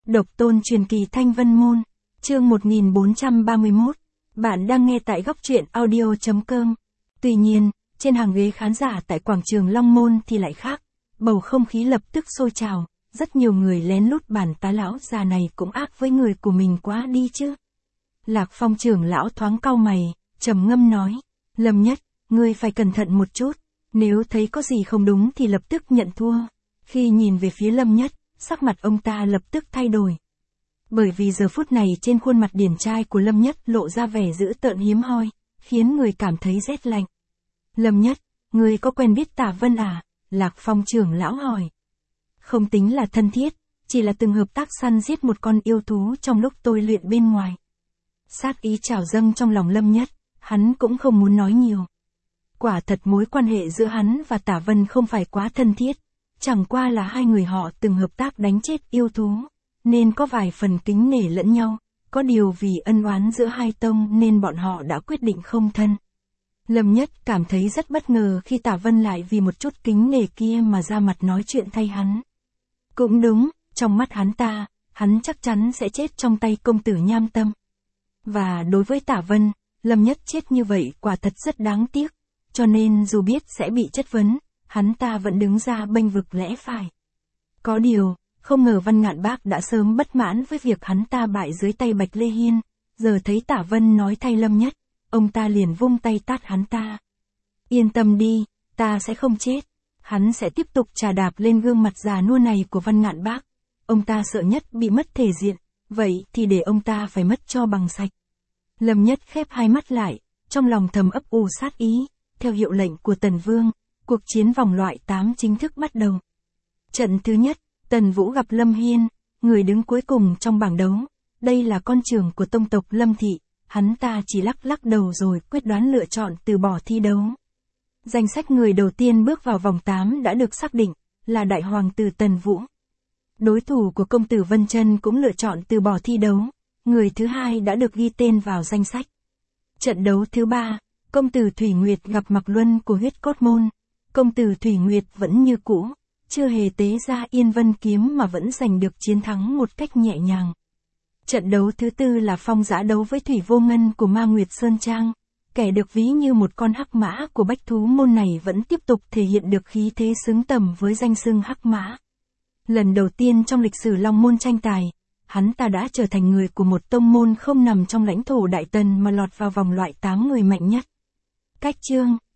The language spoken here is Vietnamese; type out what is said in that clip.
Độc tôn truyền kỳ Thanh Vân Môn, chương 1431, bạn đang nghe tại góc truyện audio.com. Tuy nhiên, trên hàng ghế khán giả tại quảng trường Long Môn thì lại khác, bầu không khí lập tức sôi trào, rất nhiều người lén lút bàn tá lão già này cũng ác với người của mình quá đi chứ. Lạc Phong trưởng lão thoáng cau mày, trầm ngâm nói, Lâm Nhất, ngươi phải cẩn thận một chút, nếu thấy có gì không đúng thì lập tức nhận thua. Khi nhìn về phía Lâm Nhất, sắc mặt ông ta lập tức thay đổi. Bởi vì giờ phút này trên khuôn mặt điển trai của Lâm Nhất lộ ra vẻ dữ tợn hiếm hoi, khiến người cảm thấy rét lạnh. Lâm Nhất, ngươi có quen biết Tả Vân à? Lạc Phong trưởng lão hỏi. Không tính là thân thiết, chỉ là từng hợp tác săn giết một con yêu thú trong lúc tôi luyện bên ngoài. Sát ý trào dâng trong lòng Lâm Nhất, hắn cũng không muốn nói nhiều. Quả thật mối quan hệ giữa hắn và Tả Vân không phải quá thân thiết, chẳng qua là hai người họ từng hợp tác đánh chết yêu thú, nên có vài phần kính nể lẫn nhau, có điều vì ân oán giữa hai tông nên bọn họ đã quyết định không thân. Lâm Nhất cảm thấy rất bất ngờ khi Tả Vân lại vì một chút kính nể kia mà ra mặt nói chuyện thay hắn. Cũng đúng, trong mắt hắn chắc chắn sẽ chết trong tay công tử Nham Tâm. Và đối với Tả Vân, Lâm Nhất chết như vậy quả thật rất đáng tiếc, cho nên dù biết sẽ bị chất vấn, hắn ta vẫn đứng ra bênh vực lẽ phải. Có điều, không ngờ Văn Ngạn Bác đã sớm bất mãn với việc hắn ta bại dưới tay Bạch Lê Hiên, giờ thấy Tả Vân nói thay Lâm Nhất, ông ta liền vung tay tát hắn ta. Yên tâm đi, ta sẽ không chết. Hắn sẽ tiếp tục chà đạp lên gương mặt già nua này của Văn Ngạn Bác. Ông ta sợ nhất bị mất thể diện, vậy thì để ông ta phải mất cho bằng sạch. Lâm Nhất khép hai mắt lại, trong lòng thầm ấp ủ sát ý, theo hiệu lệnh của Tần Vương, cuộc chiến vòng loại 8 chính thức bắt đầu. Trận thứ nhất, Tần Vũ gặp Lâm Hiên, người đứng cuối cùng trong bảng đấu. Đây là con trưởng của tông tộc Lâm Thị, hắn ta chỉ lắc đầu rồi quyết đoán lựa chọn từ bỏ thi đấu. Danh sách người đầu tiên bước vào vòng 8 đã được xác định, là Đại Hoàng tử Tần Vũ. Đối thủ của công tử Vân Chân cũng lựa chọn từ bỏ thi đấu, người thứ hai đã được ghi tên vào danh sách. Trận đấu thứ ba, công tử Thủy Nguyệt gặp Mạc Luân của Huyết Cốt Môn. Công tử Thủy Nguyệt vẫn như cũ, chưa hề tế ra Yên Vân kiếm mà vẫn giành được chiến thắng một cách nhẹ nhàng. Trận đấu thứ tư là Phong Dã đấu với Thủy Vô Ngân của Ma Nguyệt Sơn Trang. Kẻ được ví như một con hắc mã của Bách Thú Môn này vẫn tiếp tục thể hiện được khí thế xứng tầm với danh xưng hắc mã. Lần đầu tiên trong lịch sử Long Môn tranh tài, hắn ta đã trở thành người của một tông môn không nằm trong lãnh thổ Đại Tần mà lọt vào vòng loại 8 người mạnh nhất. Cách chương